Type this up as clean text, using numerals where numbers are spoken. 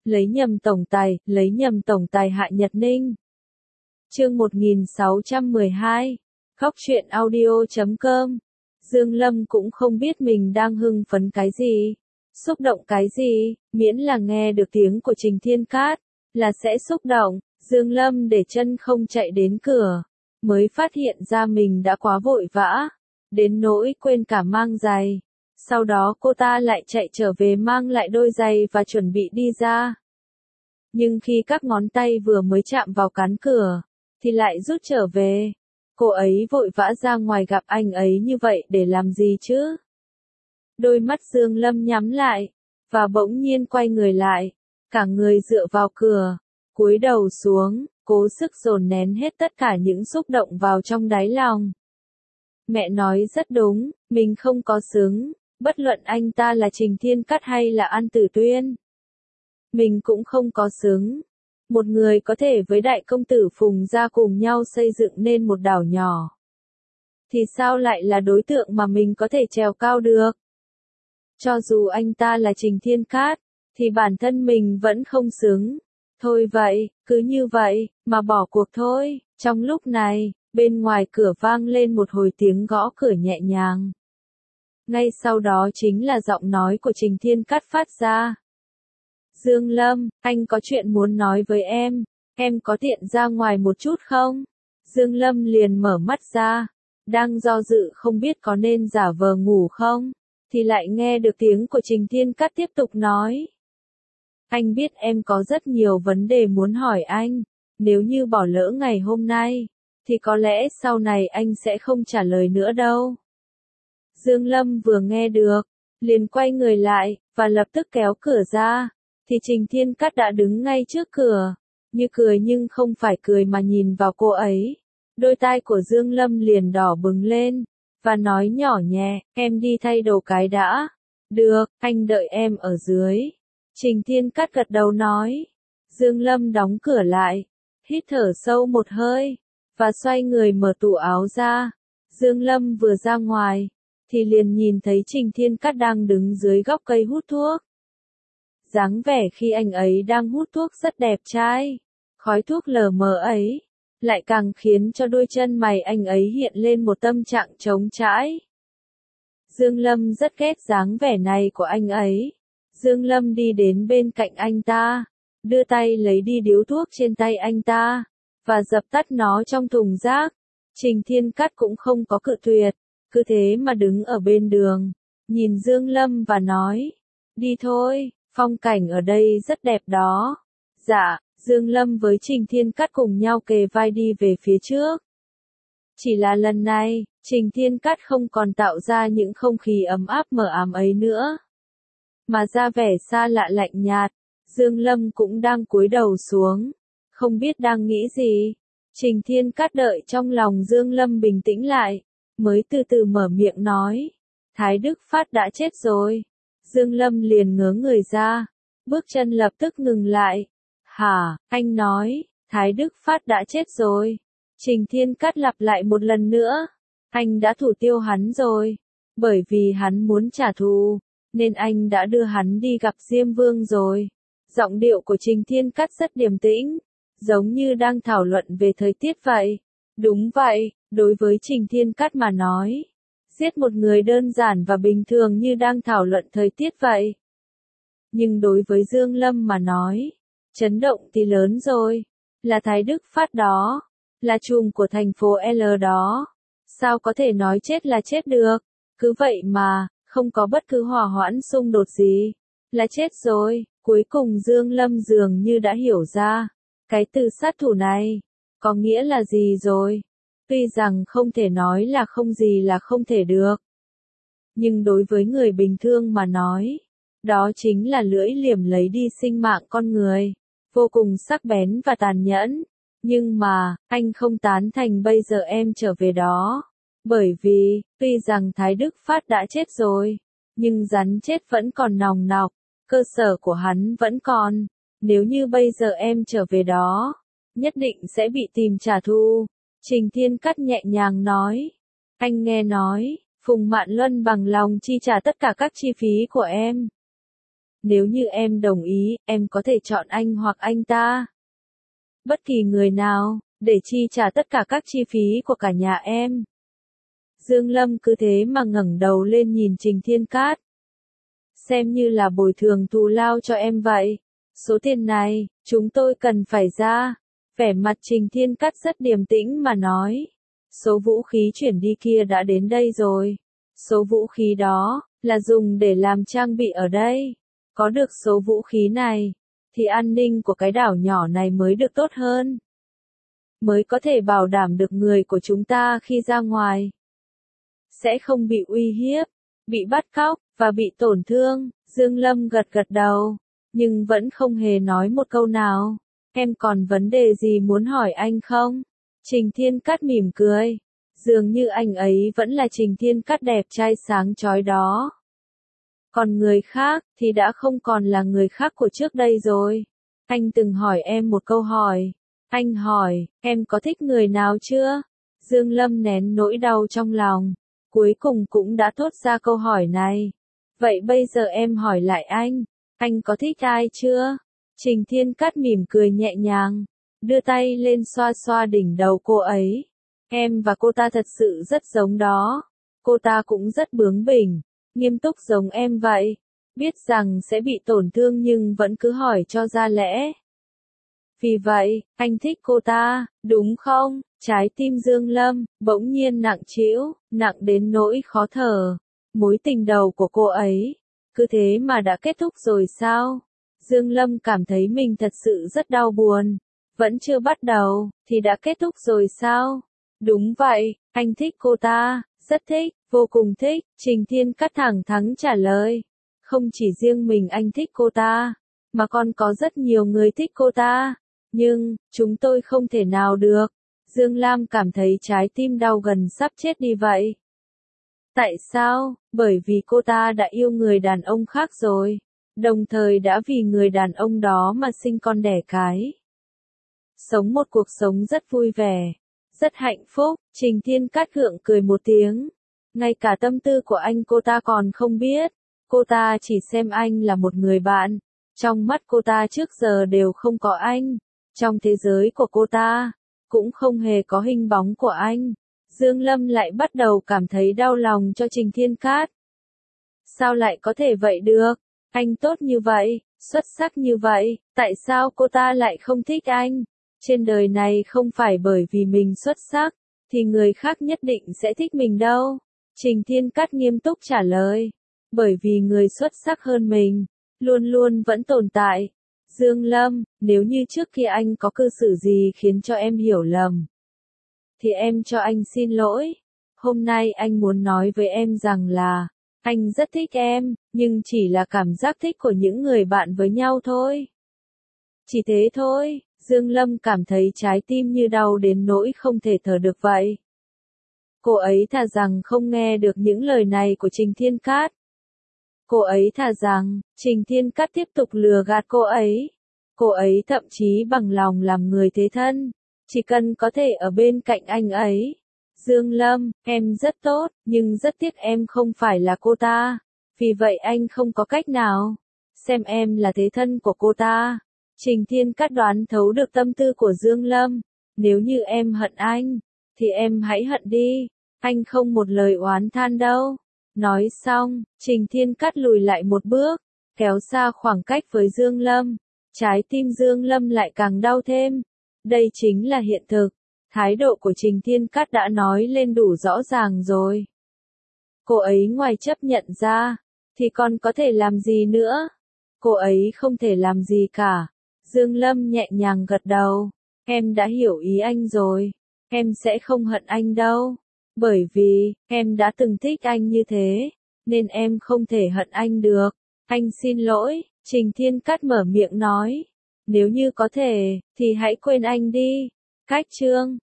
lấy nhầm tổng tài Hạ Nhật Ninh. Chương 1612, Khóc chuyện audio.com. Dương Lâm cũng không biết mình đang hưng phấn cái gì, xúc động cái gì, miễn là nghe được tiếng của Trình Thiên Cát, là sẽ xúc động. Dương Lâm để chân không chạy đến cửa, mới phát hiện ra mình đã quá vội vã, đến nỗi quên cả mang giày. Sau đó cô ta lại chạy trở về mang lại đôi giày và chuẩn bị đi ra. Nhưng khi các ngón tay vừa mới chạm vào cán cửa, thì lại rút trở về. Cô ấy vội vã ra ngoài gặp anh ấy như vậy để làm gì chứ? Đôi mắt Dương Lâm nhắm lại, và bỗng nhiên quay người lại, cả người dựa vào cửa, cúi đầu xuống, cố sức dồn nén hết tất cả những xúc động vào trong đáy lòng. Mẹ nói rất đúng, mình không có xứng, bất luận anh ta là Trình Thiên Cát hay là An Tử Tuyên. Mình cũng không có xứng. Một người có thể với đại công tử Phùng gia cùng nhau xây dựng nên một đảo nhỏ, thì sao lại là đối tượng mà mình có thể trèo cao được? Cho dù anh ta là Trình Thiên Cát, thì bản thân mình vẫn không xứng. Thôi vậy, cứ như vậy, mà bỏ cuộc thôi. Trong lúc này, bên ngoài cửa vang lên một hồi tiếng gõ cửa nhẹ nhàng. Ngay sau đó chính là giọng nói của Trình Thiên Cát phát ra. Dương Lâm, anh có chuyện muốn nói với em có tiện ra ngoài một chút không? Dương Lâm liền mở mắt ra, đang do dự không biết có nên giả vờ ngủ không, thì lại nghe được tiếng của Trình Thiên Cát tiếp tục nói. Anh biết em có rất nhiều vấn đề muốn hỏi anh, nếu như bỏ lỡ ngày hôm nay, thì có lẽ sau này anh sẽ không trả lời nữa đâu. Dương Lâm vừa nghe được, liền quay người lại, và lập tức kéo cửa ra, thì Trình Thiên Cát đã đứng ngay trước cửa, như cười nhưng không phải cười mà nhìn vào cô ấy. Đôi tai của Dương Lâm liền đỏ bừng lên, và nói nhỏ nhẹ, em đi thay đồ cái đã. Được, anh đợi em ở dưới. Trình Thiên Cát gật đầu nói. Dương Lâm đóng cửa lại, hít thở sâu một hơi, và xoay người mở tủ áo ra. Dương Lâm vừa ra ngoài, thì liền nhìn thấy Trình Thiên Cát đang đứng dưới gốc cây hút thuốc. Dáng vẻ khi anh ấy đang hút thuốc rất đẹp trai, khói thuốc lờ mờ ấy, lại càng khiến cho đôi chân mày anh ấy hiện lên một tâm trạng trống trải. Dương Lâm rất ghét dáng vẻ này của anh ấy. Dương Lâm đi đến bên cạnh anh ta, đưa tay lấy đi điếu thuốc trên tay anh ta, và dập tắt nó trong thùng rác. Trình Thiên Cát cũng không có cự tuyệt, cứ thế mà đứng ở bên đường, nhìn Dương Lâm và nói, đi thôi, phong cảnh ở đây rất đẹp đó. Dạ, Dương Lâm với Trình Thiên Cát cùng nhau kề vai đi về phía trước. Chỉ là lần này, Trình Thiên Cát không còn tạo ra những không khí ấm áp mờ ám ấy nữa, mà ra vẻ xa lạ lạnh nhạt. Dương Lâm cũng đang cúi đầu xuống, không biết đang nghĩ gì. Trình Thiên Cát đợi trong lòng Dương Lâm bình tĩnh lại, mới từ từ mở miệng nói, Thái Đức Phát đã chết rồi. Dương Lâm liền ngớ người ra, bước chân lập tức ngừng lại. Hả, anh nói, Thái Đức Phát đã chết rồi. Trình Thiên Cát lặp lại một lần nữa, anh đã thủ tiêu hắn rồi, bởi vì hắn muốn trả thù, nên anh đã đưa hắn đi gặp Diêm Vương rồi. Giọng điệu của Trình Thiên Cát rất điềm tĩnh, giống như đang thảo luận về thời tiết vậy. Đúng vậy, đối với Trình Thiên Cát mà nói, giết một người đơn giản và bình thường như đang thảo luận thời tiết vậy. Nhưng đối với Dương Lâm mà nói, chấn động thì lớn rồi, là Thái Đức Phát đó, là trùm của thành phố L đó. Sao có thể nói chết là chết được? Cứ vậy mà, không có bất cứ hòa hoãn xung đột gì, là chết rồi. Cuối cùng Dương Lâm dường như đã hiểu ra, cái từ sát thủ này, có nghĩa là gì rồi. Tuy rằng không thể nói là không gì là không thể được, nhưng đối với người bình thường mà nói, đó chính là lưỡi liềm lấy đi sinh mạng con người, vô cùng sắc bén và tàn nhẫn. Nhưng mà, anh không tán thành bây giờ em trở về đó. Bởi vì, tuy rằng Thái Đức Phát đã chết rồi, nhưng rắn chết vẫn còn nòng nọc, cơ sở của hắn vẫn còn. Nếu như bây giờ em trở về đó, nhất định sẽ bị tìm trả thù. Trình Thiên Cát nhẹ nhàng nói. Anh nghe nói, Phùng Mạn Luân bằng lòng chi trả tất cả các chi phí của em. nếu như em đồng ý, em có thể chọn anh hoặc anh ta. Bất kỳ người nào, để chi trả tất cả các chi phí của cả nhà em. Dương Lâm cứ thế mà ngẩng đầu lên nhìn Trình Thiên Cát. Xem như là bồi thường thù lao cho em vậy. Số tiền này, chúng tôi cần phải ra. Vẻ mặt Trình Thiên Cát rất điềm tĩnh mà nói. Số vũ khí chuyển đi kia đã đến đây rồi. Số vũ khí đó, là dùng để làm trang bị ở đây. Có được số vũ khí này, thì an ninh của cái đảo nhỏ này mới được tốt hơn. Mới có thể bảo đảm được người của chúng ta khi ra ngoài sẽ không bị uy hiếp, bị bắt cóc, và bị tổn thương. Dương Lâm gật gật đầu, nhưng vẫn không hề nói một câu nào. Em còn vấn đề gì muốn hỏi anh không? Trình Thiên Cát mỉm cười. Dường như anh ấy vẫn là Trình Thiên Cát đẹp trai sáng chói đó. Còn người khác, thì đã không còn là người khác của trước đây rồi. Anh từng hỏi em một câu hỏi. Anh hỏi, em có thích người nào chưa? Dương Lâm nén nỗi đau trong lòng. Cuối cùng cũng đã thốt ra câu hỏi này. Vậy bây giờ em hỏi lại anh có thích ai chưa? Trình Thiên Cát mỉm cười nhẹ nhàng, đưa tay lên xoa xoa đỉnh đầu cô ấy. Em và cô ta thật sự rất giống đó. Cô ta cũng rất bướng bỉnh, nghiêm túc giống em vậy. Biết rằng sẽ bị tổn thương nhưng vẫn cứ hỏi cho ra lẽ. Vì vậy, anh thích cô ta, đúng không? Trái tim Dương Lâm bỗng nhiên nặng trĩu, nặng đến nỗi khó thở. Mối tình đầu của cô ấy, cứ thế mà đã kết thúc rồi sao? Dương Lâm cảm thấy mình thật sự rất đau buồn. Vẫn chưa bắt đầu, thì đã kết thúc rồi sao? Đúng vậy, anh thích cô ta, rất thích, vô cùng thích. Trình Thiên Cát thẳng thắn trả lời. Không chỉ riêng mình anh thích cô ta, mà còn có rất nhiều người thích cô ta. Nhưng, chúng tôi không thể nào được. Dương Lam cảm thấy trái tim đau gần sắp chết đi vậy. Tại sao? Bởi vì cô ta đã yêu người đàn ông khác rồi. Đồng thời đã vì người đàn ông đó mà sinh con đẻ cái. Sống một cuộc sống rất vui vẻ, rất hạnh phúc. Trình Thiên Cát gượng cười một tiếng. Ngay cả tâm tư của anh cô ta còn không biết. Cô ta chỉ xem anh là một người bạn. Trong mắt cô ta trước giờ đều không có anh. Trong thế giới của cô ta, cũng không hề có hình bóng của anh. Dương Lâm lại bắt đầu cảm thấy đau lòng cho Trình Thiên Cát. Sao lại có thể vậy được? Anh tốt như vậy, xuất sắc như vậy, tại sao cô ta lại không thích anh? Trên đời này không phải bởi vì mình xuất sắc, thì người khác nhất định sẽ thích mình đâu. Trình Thiên Cát nghiêm túc trả lời. Bởi vì người xuất sắc hơn mình, luôn luôn vẫn tồn tại. Dương Lâm, nếu như trước kia anh có cư xử gì khiến cho em hiểu lầm, thì em cho anh xin lỗi. Hôm nay anh muốn nói với em rằng là, anh rất thích em, nhưng chỉ là cảm giác thích của những người bạn với nhau thôi. Chỉ thế thôi. Dương Lâm cảm thấy trái tim như đau đến nỗi không thể thở được vậy. Cô ấy thà rằng không nghe được những lời này của Trình Thiên Cát. Cô ấy thà rằng, Trình Thiên Cát tiếp tục lừa gạt cô ấy. Cô ấy thậm chí bằng lòng làm người thế thân, chỉ cần có thể ở bên cạnh anh ấy. Dương Lâm, em rất tốt, nhưng rất tiếc em không phải là cô ta. Vì vậy anh không có cách nào xem em là thế thân của cô ta. Trình Thiên Cát đoán thấu được tâm tư của Dương Lâm. Nếu như em hận anh, thì em hãy hận đi. Anh không một lời oán than đâu. Nói xong, Trình Thiên Cát lùi lại một bước, kéo xa khoảng cách với Dương Lâm. Trái tim Dương Lâm lại càng đau thêm. Đây chính là hiện thực. Thái độ của Trình Thiên Cát đã nói lên đủ rõ ràng rồi. Cô ấy ngoài chấp nhận ra, thì còn có thể làm gì nữa? Cô ấy không thể làm gì cả. Dương Lâm nhẹ nhàng gật đầu. Em đã hiểu ý anh rồi. Em sẽ không hận anh đâu. Bởi vì, em đã từng thích anh như thế, nên em không thể hận anh được. Anh xin lỗi, Trình Thiên Cát mở miệng nói. Nếu như có thể, thì hãy quên anh đi. Cách chương